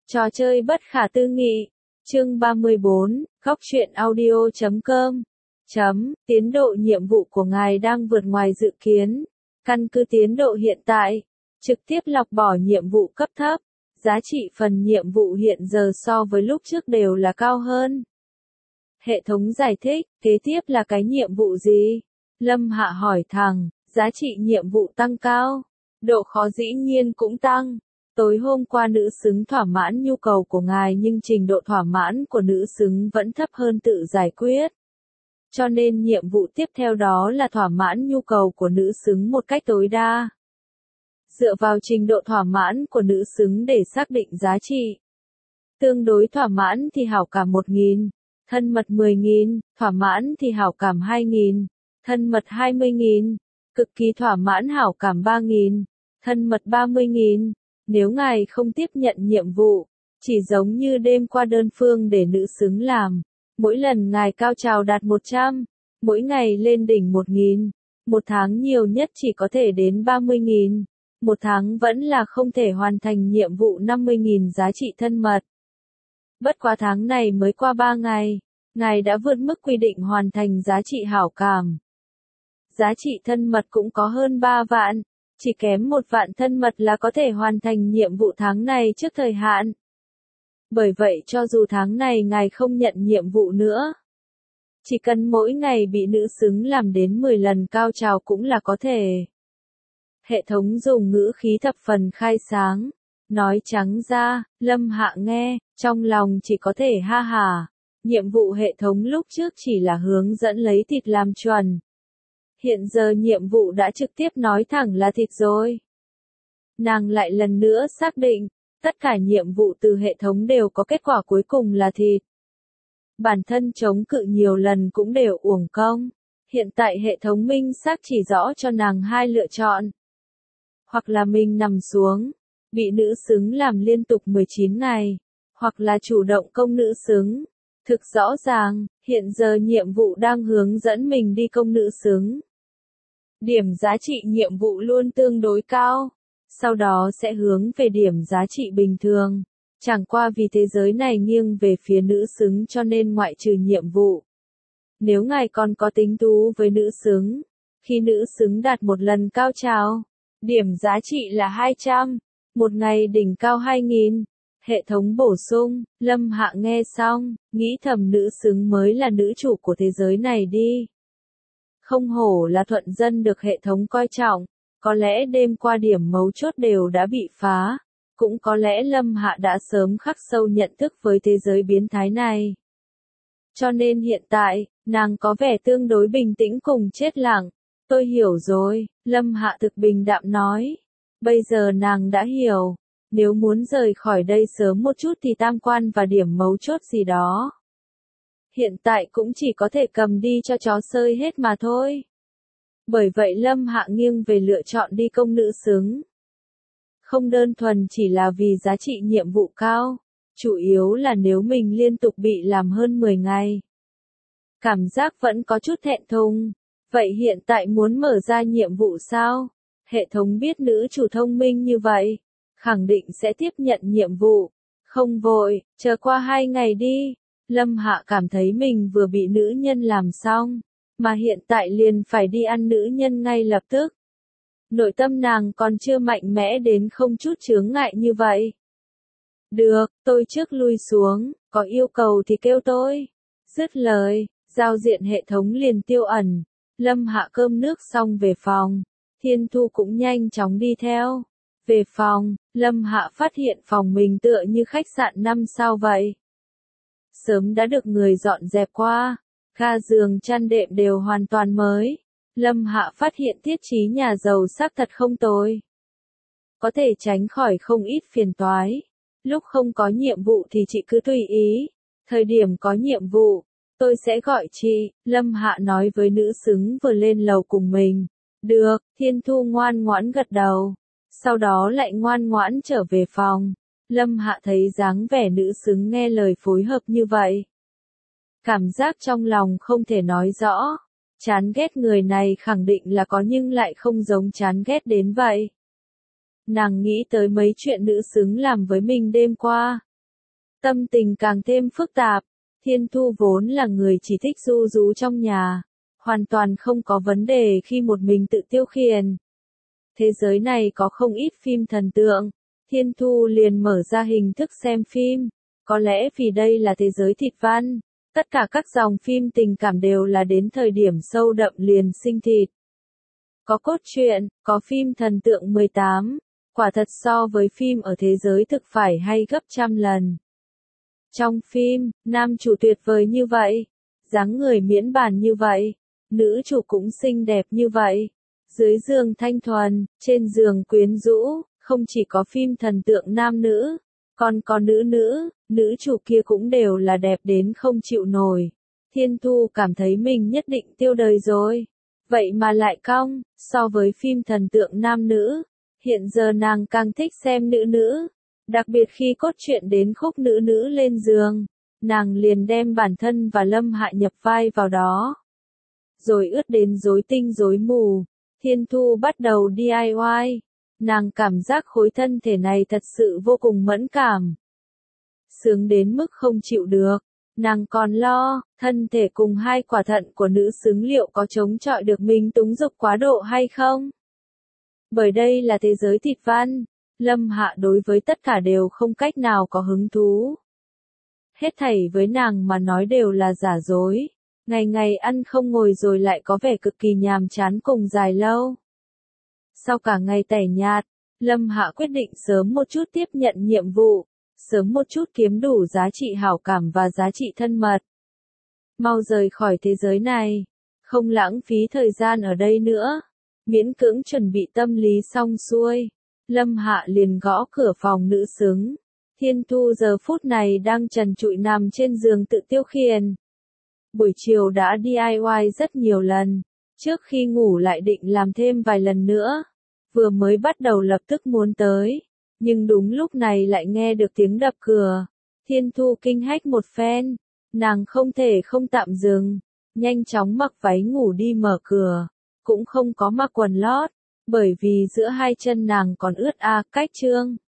Trò chơi bất khả tư nghị. Chương 34, Góc truyện audio.com. Tiến độ nhiệm vụ của ngài đang vượt ngoài dự kiến. Căn cứ tiến độ hiện tại, trực tiếp lọc bỏ nhiệm vụ cấp thấp. Giá trị phần nhiệm vụ hiện giờ so với lúc trước đều là cao hơn. Hệ thống giải thích, kế tiếp là cái nhiệm vụ gì? Lâm Hạ hỏi thẳng, giá trị nhiệm vụ tăng cao. Độ khó dĩ nhiên cũng tăng. Tối hôm qua nữ xứng thỏa mãn nhu cầu của ngài nhưng trình độ thỏa mãn của nữ xứng vẫn thấp hơn tự giải quyết. Cho nên nhiệm vụ tiếp theo đó là thỏa mãn nhu cầu của nữ xứng một cách tối đa. Dựa vào trình độ thỏa mãn của nữ xứng để xác định giá trị. Tương đối thỏa mãn thì hảo cảm 1.000, thân mật 10.000, thỏa mãn thì hảo cảm 2.000, thân mật 20.000, cực kỳ thỏa mãn hảo cảm 3.000, thân mật 30.000. Nếu ngài không tiếp nhận nhiệm vụ, chỉ giống như đêm qua đơn phương để nữ xứng làm, mỗi lần ngài cao trào đạt 100, mỗi ngày lên đỉnh 1.000, một tháng nhiều nhất chỉ có thể đến 30.000, một tháng vẫn là không thể hoàn thành nhiệm vụ 50.000 giá trị thân mật. Bất quá tháng này mới qua 3 ngày, ngài đã vượt mức quy định hoàn thành giá trị hảo cảm. Giá trị thân mật cũng có hơn 3 vạn. Chỉ kém 1 vạn thân mật là có thể hoàn thành nhiệm vụ tháng này trước thời hạn. Bởi vậy cho dù tháng này ngài không nhận nhiệm vụ nữa, chỉ cần mỗi ngày bị nữ xứng làm đến 10 lần cao trào cũng là có thể. Hệ thống dùng ngữ khí thập phần khai sáng, nói trắng ra, Lâm Hạ nghe, trong lòng chỉ có thể ha hả. Nhiệm vụ hệ thống lúc trước chỉ là hướng dẫn lấy thịt làm chuẩn. Hiện giờ nhiệm vụ đã trực tiếp nói thẳng là thịt rồi. Nàng lại lần nữa xác định, tất cả nhiệm vụ từ hệ thống đều có kết quả cuối cùng là thịt. Bản thân chống cự nhiều lần cũng đều uổng công. Hiện tại hệ thống minh xác chỉ rõ cho nàng hai lựa chọn. Hoặc là mình nằm xuống, bị nữ xứng làm liên tục 19 ngày, hoặc là chủ động công nữ xứng. Thực rõ ràng, hiện giờ nhiệm vụ đang hướng dẫn mình đi công nữ xứng. Điểm giá trị nhiệm vụ luôn tương đối cao, sau đó sẽ hướng về điểm giá trị bình thường. Chẳng qua vì thế giới này nghiêng về phía nữ xứng cho nên ngoại trừ nhiệm vụ. Nếu ngài còn có tính tú với nữ xứng, khi nữ xứng đạt một lần cao trào, điểm giá trị là 200, một ngày đỉnh cao 2.000. Hệ thống bổ sung, Lâm Hạ nghe xong, nghĩ thầm nữ xứng mới là nữ chủ của thế giới này đi. Không hổ là thuận dân được hệ thống coi trọng, có lẽ đêm qua điểm mấu chốt đều đã bị phá, cũng có lẽ Lâm Hạ đã sớm khắc sâu nhận thức với thế giới biến thái này. Cho nên hiện tại, nàng có vẻ tương đối bình tĩnh cùng chết lặng. Tôi hiểu rồi, Lâm Hạ thực bình đạm nói. Bây giờ nàng đã hiểu, nếu muốn rời khỏi đây sớm một chút thì tam quan và điểm mấu chốt gì đó. Hiện tại cũng chỉ có thể cầm đi cho chó sơi hết mà thôi. Bởi vậy Lâm Hạ nghiêng về lựa chọn đi công nữ xứng. Không đơn thuần chỉ là vì giá trị nhiệm vụ cao, chủ yếu là nếu mình liên tục bị làm hơn 10 ngày. Cảm giác vẫn có chút thẹn thùng. Vậy hiện tại muốn mở ra nhiệm vụ sao? Hệ thống biết nữ chủ thông minh như vậy, khẳng định sẽ tiếp nhận nhiệm vụ. Không vội, chờ qua 2 ngày đi. Lâm Hạ cảm thấy mình vừa bị nữ nhân làm xong, mà hiện tại liền phải đi ăn nữ nhân ngay lập tức. Nội tâm nàng còn chưa mạnh mẽ đến không chút chướng ngại như vậy. Được, tôi trước lui xuống, có yêu cầu thì kêu tôi. Dứt lời, giao diện hệ thống liền tiêu ẩn. Lâm Hạ cơm nước xong về phòng, Thiên Thu cũng nhanh chóng đi theo. Về phòng, Lâm Hạ phát hiện phòng mình tựa như khách sạn 5 sao vậy. Sớm đã được người dọn dẹp qua, ga giường chăn đệm đều hoàn toàn mới. Lâm Hạ phát hiện thiết trí nhà giàu xác thật không tồi. Có thể tránh khỏi không ít phiền toái. Lúc không có nhiệm vụ thì chị cứ tùy ý. Thời điểm có nhiệm vụ, tôi sẽ gọi chị, Lâm Hạ nói với nữ xứng vừa lên lầu cùng mình. Được, Thiên Thu ngoan ngoãn gật đầu. Sau đó lại ngoan ngoãn trở về phòng. Lâm Hạ thấy dáng vẻ nữ xứng nghe lời phối hợp như vậy. Cảm giác trong lòng không thể nói rõ. Chán ghét người này khẳng định là có nhưng lại không giống chán ghét đến vậy. Nàng nghĩ tới mấy chuyện nữ xứng làm với mình đêm qua. Tâm tình càng thêm phức tạp. Thiên Thu vốn là người chỉ thích ru rú trong nhà, hoàn toàn không có vấn đề khi một mình tự tiêu khiển. Thế giới này có không ít phim thần tượng, Thiên Thu liền mở ra hình thức xem phim. Có lẽ vì đây là thế giới thịt văn, tất cả các dòng phim tình cảm đều là đến thời điểm sâu đậm liền sinh thịt. Có cốt truyện, có phim thần tượng 18, quả thật so với phim ở thế giới thực phải hay gấp trăm lần. Trong phim, nam chủ tuyệt vời như vậy, dáng người miễn bàn như vậy, nữ chủ cũng xinh đẹp như vậy. Dưới giường thanh thuần, trên giường quyến rũ, không chỉ có phim thần tượng nam nữ, còn có nữ chủ kia cũng đều là đẹp đến không chịu nổi. Thiên Thu cảm thấy mình nhất định tiêu đời rồi. Vậy mà lại cong, so với phim thần tượng nam nữ, hiện giờ nàng càng thích xem nữ. Đặc biệt khi cốt truyện đến khúc nữ lên giường, nàng liền đem bản thân và Lâm Hạ nhập vai vào đó. Rồi ướt đến rối tinh rối mù, Thiên Thu bắt đầu DIY. Nàng cảm giác khối thân thể này thật sự vô cùng mẫn cảm. Sướng đến mức không chịu được. Nàng còn lo, thân thể cùng hai quả thận của nữ xứng liệu có chống chọi được mình túng dục quá độ hay không? Bởi đây là thế giới thịt văn, Lâm Hạ đối với tất cả đều không cách nào có hứng thú. Hết thảy với nàng mà nói đều là giả dối. Ngày ngày ăn không ngồi rồi lại có vẻ cực kỳ nhàm chán cùng dài lâu. Sau cả ngày tẻ nhạt, Lâm Hạ quyết định sớm một chút tiếp nhận nhiệm vụ, sớm một chút kiếm đủ giá trị hảo cảm và giá trị thân mật. Mau rời khỏi thế giới này, không lãng phí thời gian ở đây nữa. Miễn cưỡng chuẩn bị tâm lý xong xuôi, Lâm Hạ liền gõ cửa phòng nữ xứng. Thiên Thu giờ phút này đang trần trụi nằm trên giường tự tiêu khiển. Buổi chiều đã DIY rất nhiều lần, trước khi ngủ lại định làm thêm vài lần nữa. Vừa mới bắt đầu lập tức muốn tới, nhưng đúng lúc này lại nghe được tiếng đập cửa. Thiên Thu kinh hách một phen, nàng không thể không tạm dừng, nhanh chóng mặc váy ngủ đi mở cửa, cũng không có mặc quần lót, bởi vì giữa hai chân nàng còn ướt cách trương.